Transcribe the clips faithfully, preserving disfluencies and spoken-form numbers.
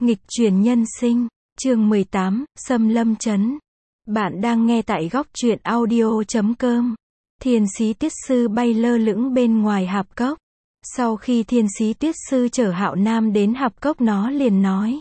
Nghịch chuyển nhân sinh, chương mười tám, Xâm Lâm Trấn. Bạn đang nghe tại góc truyện audio chấm com. Thiên sĩ tiết sư bay lơ lửng bên ngoài hạp cốc. Sau khi thiên sĩ tiết sư chở Hạo Nam đến hạp cốc, nó liền nói.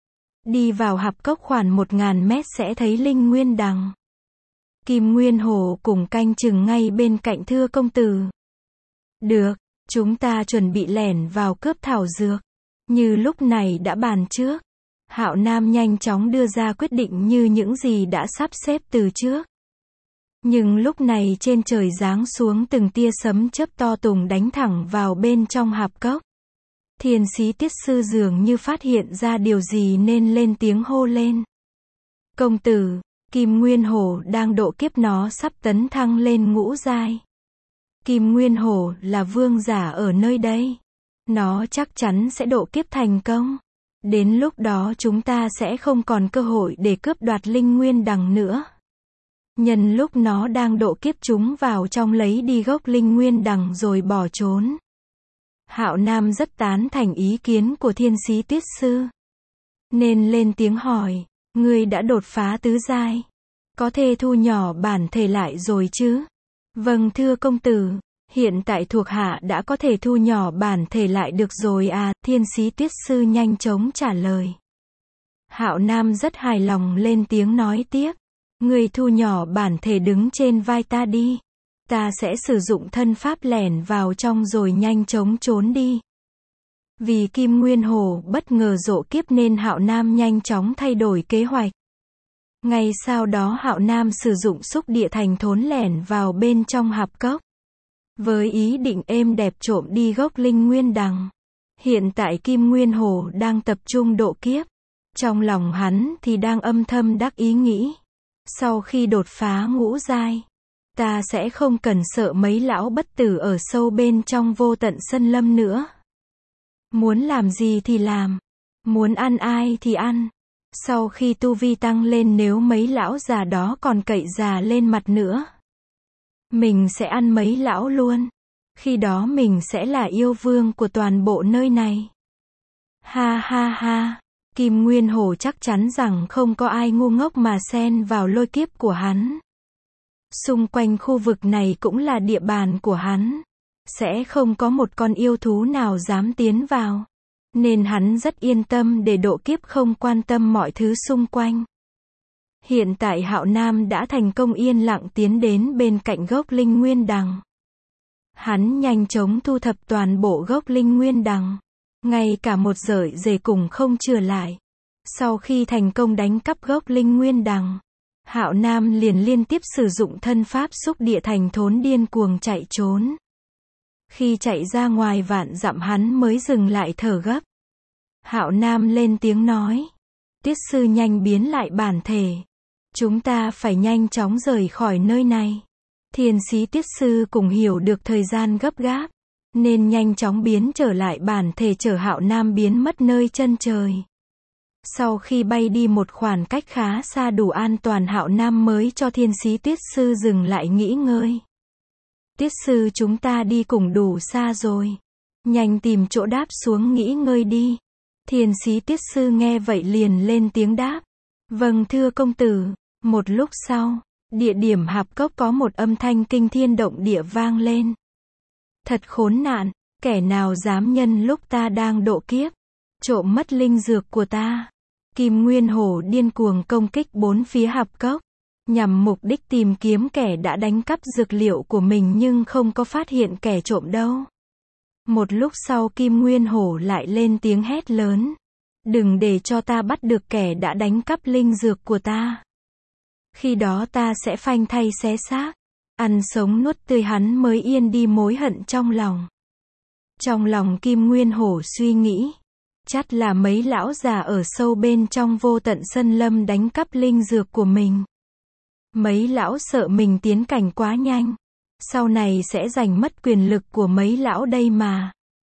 Đi vào hạp cốc khoảng một ngàn mét sẽ thấy Linh Nguyên Đằng. Kim Nguyên Hổ cùng canh chừng ngay bên cạnh, thưa công tử. Được, chúng ta chuẩn bị lẻn vào cướp thảo dược. Như lúc này đã bàn trước. Hạo Nam nhanh chóng đưa ra quyết định như những gì đã sắp xếp từ trước. Nhưng lúc này trên trời giáng xuống từng tia sấm chớp to tùng đánh thẳng vào bên trong hạp cốc. Thiên sĩ tiết sư dường như phát hiện ra điều gì nên lên tiếng hô lên. Công tử, Kim Nguyên Hổ đang độ kiếp, nó sắp tấn thăng lên ngũ giai. Kim Nguyên Hổ là vương giả ở nơi đây. Nó chắc chắn sẽ độ kiếp thành công. Đến lúc đó chúng ta sẽ không còn cơ hội để cướp đoạt Linh Nguyên Đằng nữa. Nhân lúc nó đang độ kiếp, chúng vào trong lấy đi gốc Linh Nguyên Đằng rồi bỏ trốn. Hạo Nam rất tán thành ý kiến của thiên sĩ tiết sư. Nên lên tiếng hỏi, ngươi đã đột phá tứ giai. Có thể thu nhỏ bản thể lại rồi chứ? Vâng thưa công tử. Hiện tại thuộc hạ đã có thể thu nhỏ bản thể lại được rồi à, thiên sĩ tiết sư nhanh chóng trả lời. Hạo Nam rất hài lòng lên tiếng nói tiếp. Người thu nhỏ bản thể đứng trên vai ta đi. Ta sẽ sử dụng thân pháp lẻn vào trong rồi nhanh chóng trốn đi. Vì Kim Nguyên Hổ bất ngờ dỗ kiếp nên Hạo Nam nhanh chóng thay đổi kế hoạch. Ngay sau đó Hạo Nam sử dụng xúc địa thành thốn lẻn vào bên trong hạp cốc. Với ý định êm đẹp trộm đi gốc Linh Nguyên Đằng. Hiện tại Kim Nguyên Hổ đang tập trung độ kiếp. Trong lòng hắn thì đang âm thầm đắc ý nghĩ. Sau khi đột phá ngũ giai, ta sẽ không cần sợ mấy lão bất tử ở sâu bên trong vô tận sân lâm nữa. Muốn làm gì thì làm. Muốn ăn ai thì ăn. Sau khi tu vi tăng lên, nếu mấy lão già đó còn cậy già lên mặt nữa, mình sẽ ăn mấy lão luôn. Khi đó mình sẽ là yêu vương của toàn bộ nơi này. Ha ha ha. Kim Nguyên Hổ chắc chắn rằng không có ai ngu ngốc mà xen vào lôi kiếp của hắn. Xung quanh khu vực này cũng là địa bàn của hắn. Sẽ không có một con yêu thú nào dám tiến vào. Nên hắn rất yên tâm để độ kiếp, không quan tâm mọi thứ xung quanh. Hiện tại Hạo Nam đã thành công yên lặng tiến đến bên cạnh gốc Linh Nguyên Đằng. Hắn nhanh chóng thu thập toàn bộ gốc Linh Nguyên Đằng. Ngay cả một sợi dề cùng không chừa lại. Sau khi thành công đánh cắp gốc Linh Nguyên Đằng, Hạo Nam liền liên tiếp sử dụng thân pháp xúc địa thành thốn điên cuồng chạy trốn. Khi chạy ra ngoài vạn dặm hắn mới dừng lại thở gấp. Hạo Nam lên tiếng nói. Tiết sư nhanh biến lại bản thể. Chúng ta phải nhanh chóng rời khỏi nơi này. Thiên sĩ tiết sư cùng hiểu được thời gian gấp gáp. Nên nhanh chóng biến trở lại bản thể, chở Hạo Nam biến mất nơi chân trời. Sau khi bay đi một khoảng cách khá xa đủ an toàn, Hạo Nam mới cho thiên sĩ tiết sư dừng lại nghỉ ngơi. Tiết sư, chúng ta đi cùng đủ xa rồi. Nhanh tìm chỗ đáp xuống nghỉ ngơi đi. Thiên sĩ tiết sư nghe vậy liền lên tiếng đáp. Vâng thưa công tử. Một lúc sau, địa điểm hạp cốc có một âm thanh kinh thiên động địa vang lên. Thật khốn nạn, kẻ nào dám nhân lúc ta đang độ kiếp, trộm mất linh dược của ta. Kim Nguyên Hổ điên cuồng công kích bốn phía hạp cốc, nhằm mục đích tìm kiếm kẻ đã đánh cắp dược liệu của mình, nhưng không có phát hiện kẻ trộm đâu. Một lúc sau Kim Nguyên Hổ lại lên tiếng hét lớn. Đừng để cho ta bắt được kẻ đã đánh cắp linh dược của ta. Khi đó ta sẽ phanh thay xé xác, ăn sống nuốt tươi hắn mới yên đi mối hận trong lòng. Trong lòng Kim Nguyên Hổ suy nghĩ, chắc là mấy lão già ở sâu bên trong vô tận sân lâm đánh cắp linh dược của mình. Mấy lão sợ mình tiến cảnh quá nhanh, sau này sẽ giành mất quyền lực của mấy lão đây mà.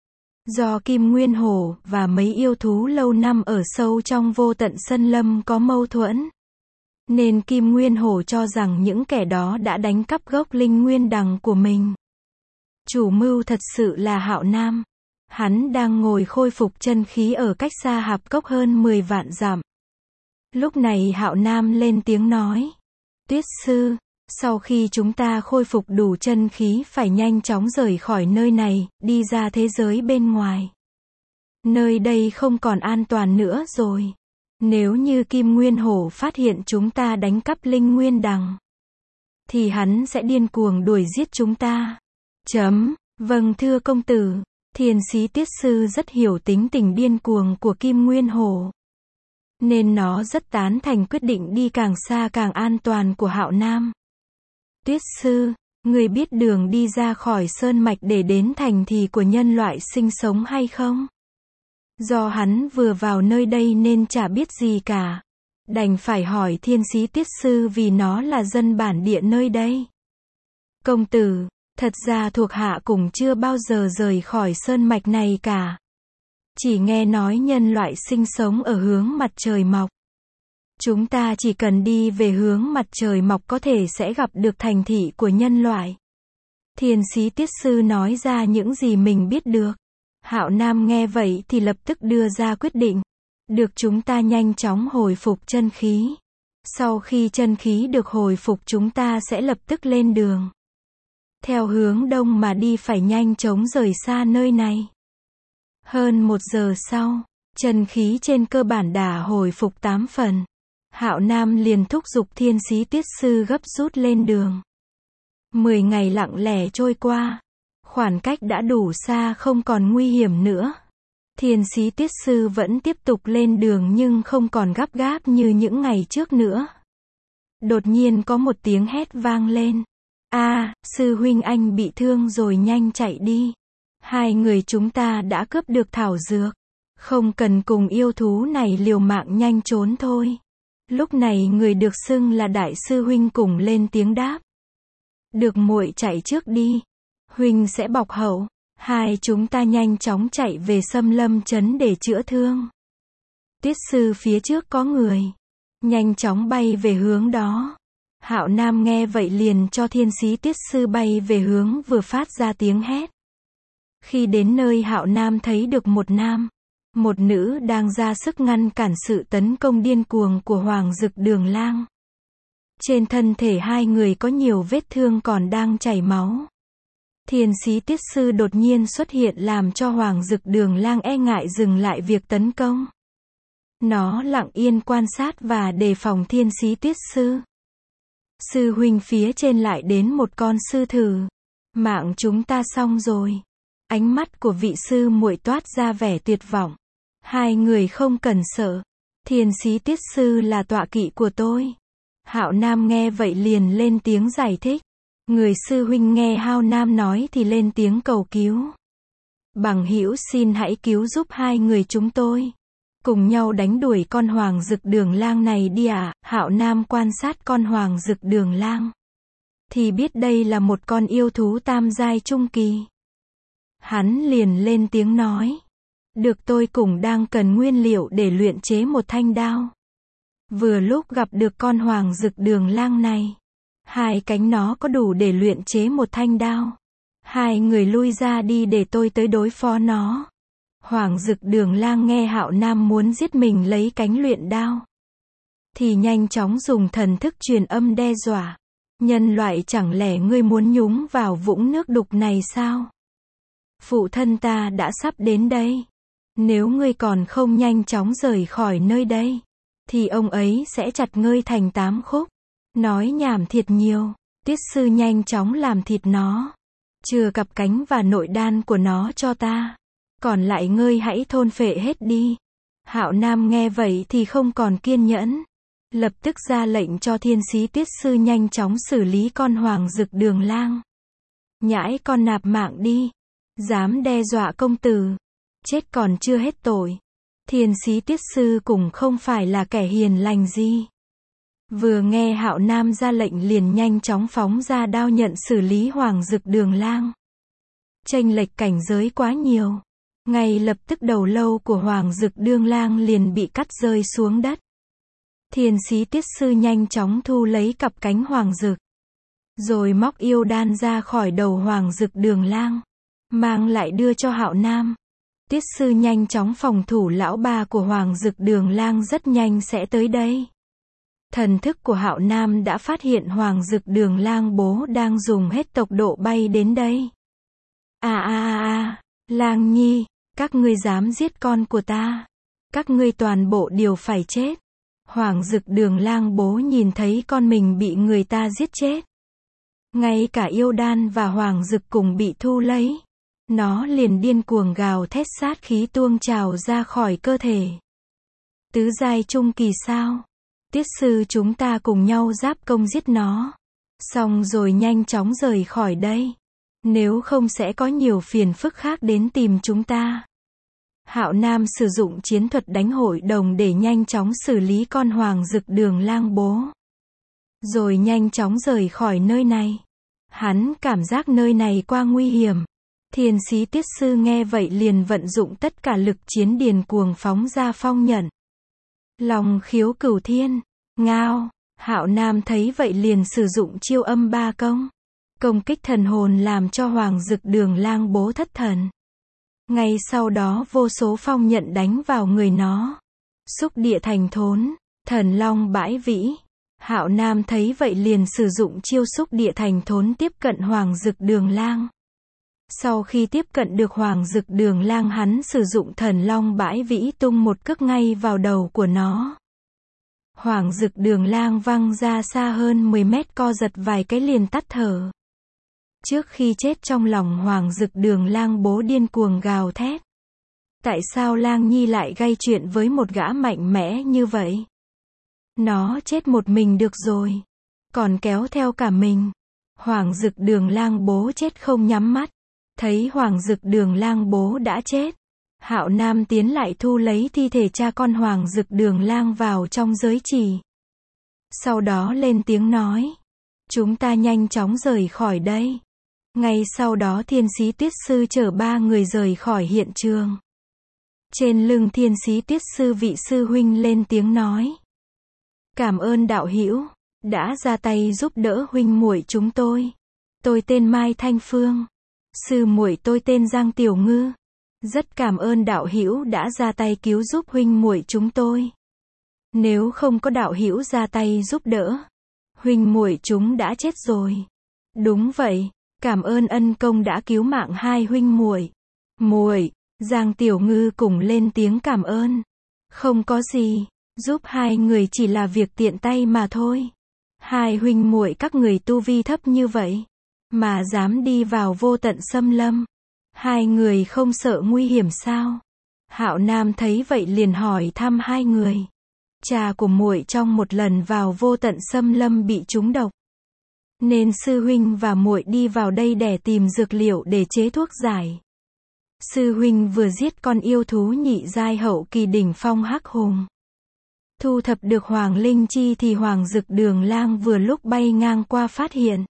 Do Kim Nguyên Hổ và mấy yêu thú lâu năm ở sâu trong vô tận sân lâm có mâu thuẫn, nên Kim Nguyên Hổ cho rằng những kẻ đó đã đánh cắp gốc Linh Nguyên Đằng của mình. Chủ mưu thật sự là Hạo Nam. Hắn đang ngồi khôi phục chân khí ở cách xa hạp cốc hơn mười vạn dặm. Lúc này Hạo Nam lên tiếng nói. Tuyết sư, sau khi chúng ta khôi phục đủ chân khí phải nhanh chóng rời khỏi nơi này, đi ra thế giới bên ngoài. Nơi đây không còn an toàn nữa rồi. Nếu như Kim Nguyên Hổ phát hiện chúng ta đánh cắp linh nguyên đằng, thì hắn sẽ điên cuồng đuổi giết chúng ta. Chấm, vâng thưa công tử. Thiên Sĩ Tiết Sư rất hiểu tính tình điên cuồng của Kim Nguyên Hổ, nên nó rất tán thành quyết định đi càng xa càng an toàn của Hạo Nam. Tuyết sư, người biết đường đi ra khỏi sơn mạch để đến thành thị của nhân loại sinh sống hay không? Do hắn vừa vào nơi đây nên chả biết gì cả. Đành phải hỏi Thiên Sĩ Tiết Sư vì nó là dân bản địa nơi đây. Công tử, thật ra thuộc hạ cũng chưa bao giờ rời khỏi sơn mạch này cả. Chỉ nghe nói nhân loại sinh sống ở hướng mặt trời mọc. Chúng ta chỉ cần đi về hướng mặt trời mọc có thể sẽ gặp được thành thị của nhân loại. Thiên Sĩ Tiết Sư nói ra những gì mình biết được. Hạo Nam nghe vậy thì lập tức đưa ra quyết định. Được, chúng ta nhanh chóng hồi phục chân khí. Sau khi chân khí được hồi phục chúng ta sẽ lập tức lên đường. Theo hướng đông mà đi, phải nhanh chóng rời xa nơi này. Hơn một giờ sau, chân khí trên cơ bản đã hồi phục tám phần. Hạo Nam liền thúc giục Thiên Sĩ Tiết Sư gấp rút lên đường. Mười ngày lặng lẽ trôi qua. Khoảng cách đã đủ xa, không còn nguy hiểm nữa. Thiên Sĩ Tiết Sư vẫn tiếp tục lên đường nhưng không còn gấp gáp như những ngày trước nữa. Đột nhiên có một tiếng hét vang lên. A, sư huynh anh bị thương rồi, nhanh chạy đi. Hai người chúng ta đã cướp được thảo dược. Không cần cùng yêu thú này liều mạng, nhanh trốn thôi. Lúc này người được xưng là đại sư huynh cùng lên tiếng đáp. Được, muội chạy trước đi. Huynh sẽ bọc hậu. Hai chúng ta nhanh chóng chạy về Sâm Lâm Trấn để chữa thương. Tiết sư, phía trước có người. Nhanh chóng bay về hướng đó. Hạo Nam nghe vậy liền cho Thiên Sĩ Tiết Sư bay về hướng vừa phát ra tiếng hét. Khi đến nơi, Hạo Nam thấy được một nam, một nữ đang ra sức ngăn cản sự tấn công điên cuồng của Hoàng Dực Đường Lang. Trên thân thể hai người có nhiều vết thương còn đang chảy máu. Thiên Sĩ Tiết Sư đột nhiên xuất hiện làm cho Hoàng Dực Đường Lang e ngại dừng lại việc tấn công. Nó lặng yên quan sát và đề phòng Thiên Sĩ Tiết Sư. Sư huynh, phía trên lại đến một con sư thử. Mạng chúng ta xong rồi. Ánh mắt của vị sư muội toát ra vẻ tuyệt vọng. Hai người không cần sợ. Thiên Sĩ Tiết Sư là tọa kỵ của tôi. Hạo Nam nghe vậy liền lên tiếng giải thích. Người sư huynh nghe Hạo Nam nói thì lên tiếng cầu cứu. Bằng hữu, xin hãy cứu giúp hai người chúng tôi. Cùng nhau đánh đuổi con Hoàng Dực Đường Lang này đi ạ. À. Hạo Nam quan sát con Hoàng Dực Đường Lang thì biết đây là một con yêu thú tam giai trung kỳ. Hắn liền lên tiếng nói. Được, tôi cũng đang cần nguyên liệu để luyện chế một thanh đao. Vừa lúc gặp được con Hoàng Dực Đường Lang này. Hai cánh nó có đủ để luyện chế một thanh đao. Hai người lui ra đi để tôi tới đối phó nó. Hoàng Dực Đường Lang nghe Hạo Nam muốn giết mình lấy cánh luyện đao, thì nhanh chóng dùng thần thức truyền âm đe dọa. Nhân loại, chẳng lẽ ngươi muốn nhúng vào vũng nước đục này sao? Phụ thân ta đã sắp đến đây. Nếu ngươi còn không nhanh chóng rời khỏi nơi đây, thì ông ấy sẽ chặt ngươi thành tám khúc. Nói nhảm thiệt nhiều. Tiết sư, nhanh chóng làm thịt nó. Chừa cặp cánh và nội đan của nó cho ta. Còn lại ngươi hãy thôn phệ hết đi. Hạo Nam nghe vậy thì không còn kiên nhẫn. Lập tức ra lệnh cho Thiên Sĩ Tiết Sư nhanh chóng xử lý con Hoàng Dực Đường Lang. Nhãi con, nạp mạng đi. Dám đe dọa công tử. Chết còn chưa hết tội. Thiên Sĩ Tiết Sư cũng không phải là kẻ hiền lành gì. Vừa nghe Hạo Nam ra lệnh liền nhanh chóng phóng ra đao nhận xử lý Hoàng Dực Đường Lang. Chênh lệch cảnh giới quá nhiều. Ngay lập tức đầu lâu của Hoàng Dực Đường Lang liền bị cắt rơi xuống đất. Thiên Sĩ Tiết Sư nhanh chóng thu lấy cặp cánh Hoàng Dực, rồi móc yêu đan ra khỏi đầu Hoàng Dực Đường Lang, mang lại đưa cho Hạo Nam. Tiết sư nhanh chóng phòng thủ, lão ba của Hoàng Dực Đường Lang rất nhanh sẽ tới đây. Thần thức của Hạo Nam đã phát hiện Hoàng Dực Đường Lang bố đang dùng hết tốc độ bay đến đây. À à à à, Lang Nhi, các ngươi dám giết con của ta, các ngươi toàn bộ đều phải chết. Hoàng Dực Đường Lang bố nhìn thấy con mình bị người ta giết chết. Ngay cả yêu đan và Hoàng Dực cùng bị thu lấy. Nó liền điên cuồng gào thét, sát khí tuôn trào ra khỏi cơ thể. Tứ giai trung kỳ sao? Tiết sư chúng ta cùng nhau giáp công giết nó. Xong rồi nhanh chóng rời khỏi đây. Nếu không sẽ có nhiều phiền phức khác đến tìm chúng ta. Hạo Nam sử dụng chiến thuật đánh hội đồng để nhanh chóng xử lý con Hoàng Dực Đường Lang bố. Rồi nhanh chóng rời khỏi nơi này. Hắn cảm giác nơi này quá nguy hiểm. Thiên sĩ Tiết sư nghe vậy liền vận dụng tất cả lực chiến điền cuồng phóng ra phong nhận. Long khiếu cửu thiên, ngao. Hạo Nam thấy vậy liền sử dụng chiêu âm ba công. Công kích thần hồn làm cho Hoàng Dực Đường Lang bố thất thần. Ngay sau đó vô số phong nhận đánh vào người nó. Xúc địa thành thốn, thần long bãi vĩ. Hạo Nam thấy vậy liền sử dụng chiêu xúc địa thành thốn tiếp cận Hoàng Dực Đường Lang. Sau khi tiếp cận được Hoàng Dực Đường Lang, hắn sử dụng thần long bãi vĩ tung một cước ngay vào đầu của nó. Hoàng Dực Đường Lang văng ra xa hơn mười mét, co giật vài cái liền tắt thở. Trước khi chết trong lòng Hoàng Dực Đường Lang bố điên cuồng gào thét. Tại sao Lang Nhi lại gây chuyện với một gã mạnh mẽ như vậy? Nó chết một mình được rồi, còn kéo theo cả mình. Hoàng Dực Đường Lang bố chết không nhắm mắt. Thấy Hoàng Dực Đường Lang bố đã chết, Hạo Nam tiến lại thu lấy thi thể cha con Hoàng Dực Đường Lang vào trong giới chỉ. Sau đó lên tiếng nói, chúng ta nhanh chóng rời khỏi đây. Ngay sau đó thiên sĩ Tiết sư chở ba người rời khỏi hiện trường. Trên lưng thiên sĩ Tiết sư, vị sư huynh lên tiếng nói, cảm ơn đạo hữu đã ra tay giúp đỡ huynh muội chúng tôi. Tôi tên Mai Thanh Phương, sư muội tôi tên Giang Tiểu Ngư. Rất cảm ơn đạo hữu đã ra tay cứu giúp huynh muội chúng tôi. Nếu không có đạo hữu ra tay giúp đỡ, huynh muội chúng đã chết rồi. Đúng vậy, cảm ơn ân công đã cứu mạng hai huynh muội. Muội, Giang Tiểu Ngư cùng lên tiếng cảm ơn. Không có gì, giúp hai người chỉ là việc tiện tay mà thôi. Hai huynh muội các người tu vi thấp như vậy, mà dám đi vào vô tận xâm lâm. Hai người không sợ nguy hiểm sao? Hạo Nam thấy vậy liền hỏi thăm hai người. Cha của muội trong một lần vào vô tận xâm lâm bị trúng độc, nên sư huynh và muội đi vào đây để tìm dược liệu để chế thuốc giải. Sư huynh vừa giết con yêu thú nhị giai hậu kỳ đỉnh phong hắc hùng, thu thập được Hoàng Linh Chi thì Hoàng Dực Đường Lang vừa lúc bay ngang qua phát hiện.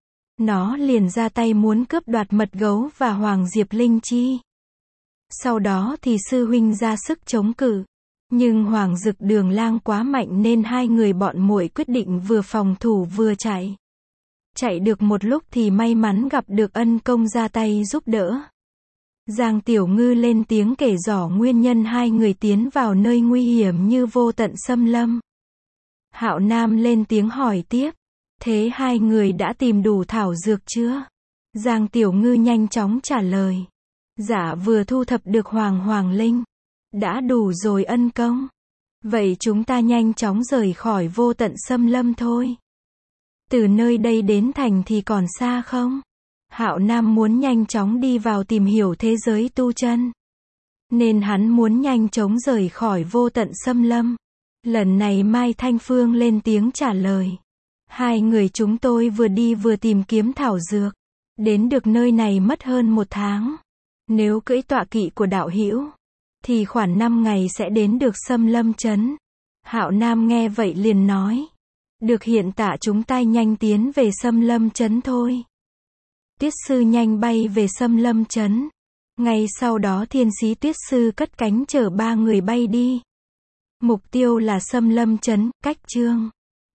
Nó liền ra tay muốn cướp đoạt mật gấu và Hoàng Diệp Linh Chi. Sau đó thì sư huynh ra sức chống cự. Nhưng Hoàng Dực Đường Lang quá mạnh nên hai người bọn muội quyết định vừa phòng thủ vừa chạy. Chạy được một lúc thì may mắn gặp được ân công ra tay giúp đỡ. Giang Tiểu Ngư lên tiếng kể rõ nguyên nhân hai người tiến vào nơi nguy hiểm như vô tận xâm lâm. Hạo Nam lên tiếng hỏi tiếp, thế hai người đã tìm đủ thảo dược chưa? Giang Tiểu Ngư nhanh chóng trả lời, dạ vừa thu thập được Hoàng Hoàng Linh. Đã đủ rồi ân công. Vậy chúng ta nhanh chóng rời khỏi vô tận xâm lâm thôi. Từ nơi đây đến thành thì còn xa không? Hạo Nam muốn nhanh chóng đi vào tìm hiểu thế giới tu chân, nên hắn muốn nhanh chóng rời khỏi vô tận xâm lâm. Lần này Mai Thanh Phương lên tiếng trả lời. Hai người chúng tôi vừa đi vừa tìm kiếm thảo dược. Đến được nơi này mất hơn một tháng. Nếu cưỡi tọa kỵ của đạo hữu thì khoảng năm ngày sẽ đến được Xâm Lâm Trấn. Hạo Nam nghe vậy liền nói, được, hiện tại chúng ta nhanh tiến về Xâm Lâm Trấn thôi. Tiết sư nhanh bay về Xâm Lâm Trấn. Ngay sau đó thiên sĩ Tiết sư cất cánh chở ba người bay đi. Mục tiêu là Xâm Lâm Trấn, cách chương